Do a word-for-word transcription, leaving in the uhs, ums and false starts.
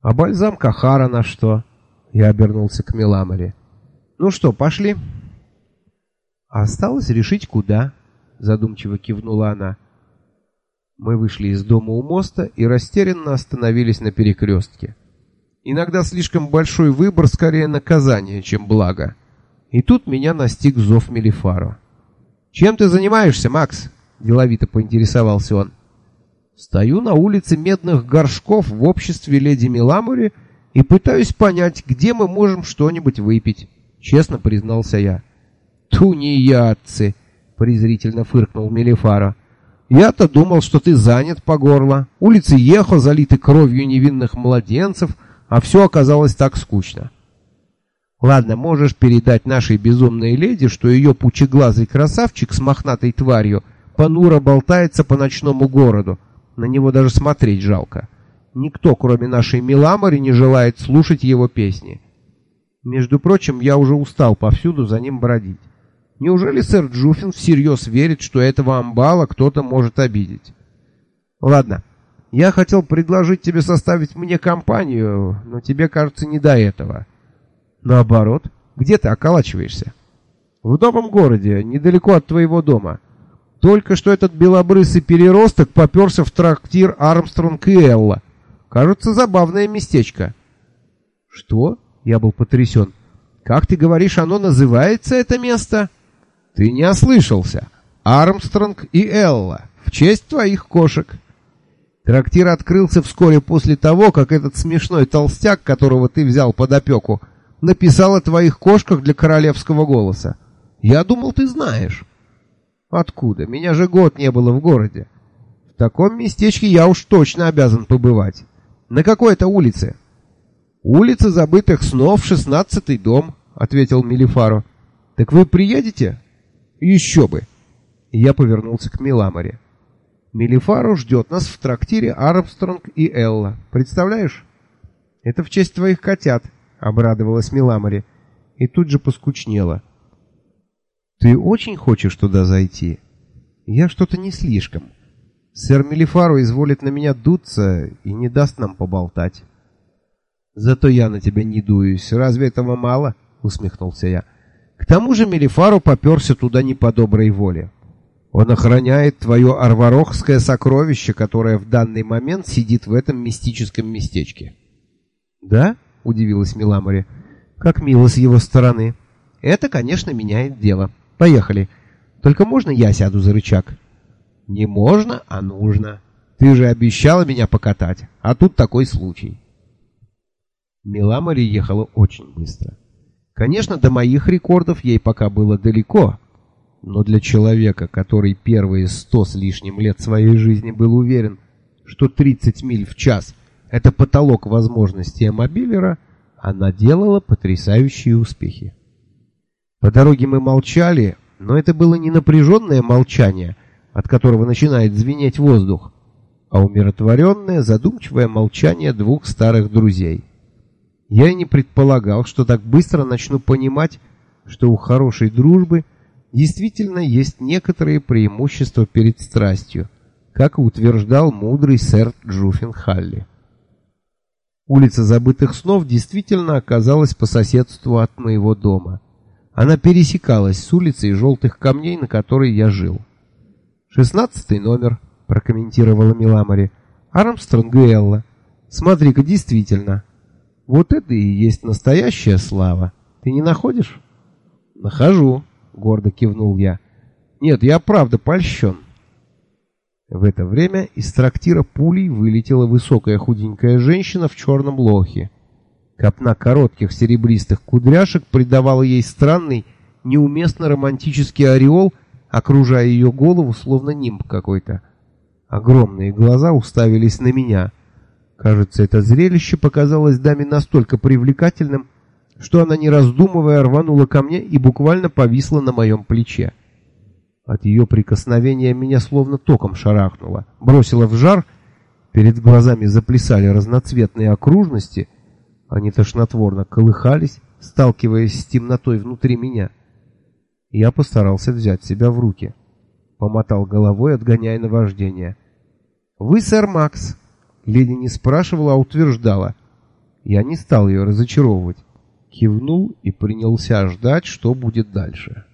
А бальзам Кахара на что? Я обернулся к Миламоре. Ну что, пошли? Осталось решить, куда, задумчиво кивнула она. Мы вышли из дома у моста и растерянно остановились на перекрестке. Иногда слишком большой выбор скорее наказание, чем благо. И тут меня настиг зов Мелифаро. «Чем ты занимаешься, Макс?» — деловито поинтересовался он. «Стою на улице Медных Горшков в обществе леди Миламори и пытаюсь понять, где мы можем что-нибудь выпить», — честно признался я. «Тунеядцы!» — презрительно фыркнул Мелифаро. «Я-то думал, что ты занят по горло. Улицы Ехо залиты кровью невинных младенцев, а все оказалось так скучно. Ладно, можешь передать нашей безумной леди, что ее пучеглазый красавчик с мохнатой тварью понуро болтается по ночному городу. На него даже смотреть жалко. Никто, кроме нашей Миламори, не желает слушать его песни. Между прочим, я уже устал повсюду за ним бродить. Неужели сэр Джуфин всерьез верит, что этого амбала кто-то может обидеть? Ладно, я хотел предложить тебе составить мне компанию, но тебе, кажется, не до этого. Наоборот, где ты околачиваешься? В новом городе, недалеко от твоего дома. Только что этот белобрысый переросток попёрся в трактир Армстронг и Элла. Кажется, забавное местечко. Что? Я был потрясен. Как ты говоришь, оно называется, это место? Ты не ослышался. Армстронг и Элла, в честь твоих кошек. Трактир открылся вскоре после того, как этот смешной толстяк, которого ты взял под опеку, написал о твоих кошках для королевского голоса. Я думал, ты знаешь. Откуда? Меня же год не было в городе. В таком местечке я уж точно обязан побывать. На какой это улице? Улица забытых снов, шестнадцатый дом, ответил Мелифаро. Так вы приедете? Еще бы. Я повернулся к Миламоре. Мелифаро ждет нас в трактире Армстронг и Элла. Представляешь? Это в честь твоих котят, обрадовалась Миламори и тут же поскучнела. Ты очень хочешь туда зайти? Я что-то не слишком. Сэр Мелифаро изволит на меня дуться и не даст нам поболтать. Зато я на тебя не дуюсь. Разве этого мало? Усмехнулся я. К тому же Мелифаро попёрся туда не по доброй воле. Он охраняет твое арварохское сокровище, которое в данный момент сидит в этом мистическом местечке. Да? Удивилась Миламори. Как мило с его стороны. Это, конечно, меняет дело. Поехали. Только можно я сяду за рычаг? Не можно, а нужно. Ты же обещала меня покатать, а тут такой случай. Миламори ехала очень быстро. Конечно, до моих рекордов ей пока было далеко, но для человека, который первые сто с лишним лет своей жизни был уверен, что тридцать миль в час — это потолок возможностей мобилера, она делала потрясающие успехи. По дороге мы молчали, но это было не напряженное молчание, от которого начинает звенеть воздух, а умиротворенное, задумчивое молчание двух старых друзей. Я и не предполагал, что так быстро начну понимать, что у хорошей дружбы действительно есть некоторые преимущества перед страстью, как и утверждал мудрый сэр Джуфин Халли. Улица забытых снов действительно оказалась по соседству от моего дома. Она пересекалась с улицей желтых камней, на которой я жил. «Шестнадцатый номер», — прокомментировала Миламори. «Армстронг и Элла. Смотри-ка, действительно. Вот это и есть настоящая слава. Ты не находишь?» «Нахожу», — гордо кивнул я. «Нет, я правда польщен». В это время из трактира пулей вылетела высокая худенькая женщина в черном лохе. Копна коротких серебристых кудряшек придавала ей странный, неуместно романтический ореол, окружая ее голову, словно нимб какой-то. Огромные глаза уставились на меня. Кажется, это зрелище показалось даме настолько привлекательным, что она, не раздумывая, рванула ко мне и буквально повисла на моем плече. От ее прикосновения меня словно током шарахнуло, бросило в жар, перед глазами заплясали разноцветные окружности, они тошнотворно колыхались, сталкиваясь с темнотой внутри меня. Я постарался взять себя в руки. Помотал головой, отгоняя наваждение. «Вы, сэр Макс?» Леди не спрашивала, а утверждала. Я не стал ее разочаровывать. Кивнул и принялся ждать, что будет дальше.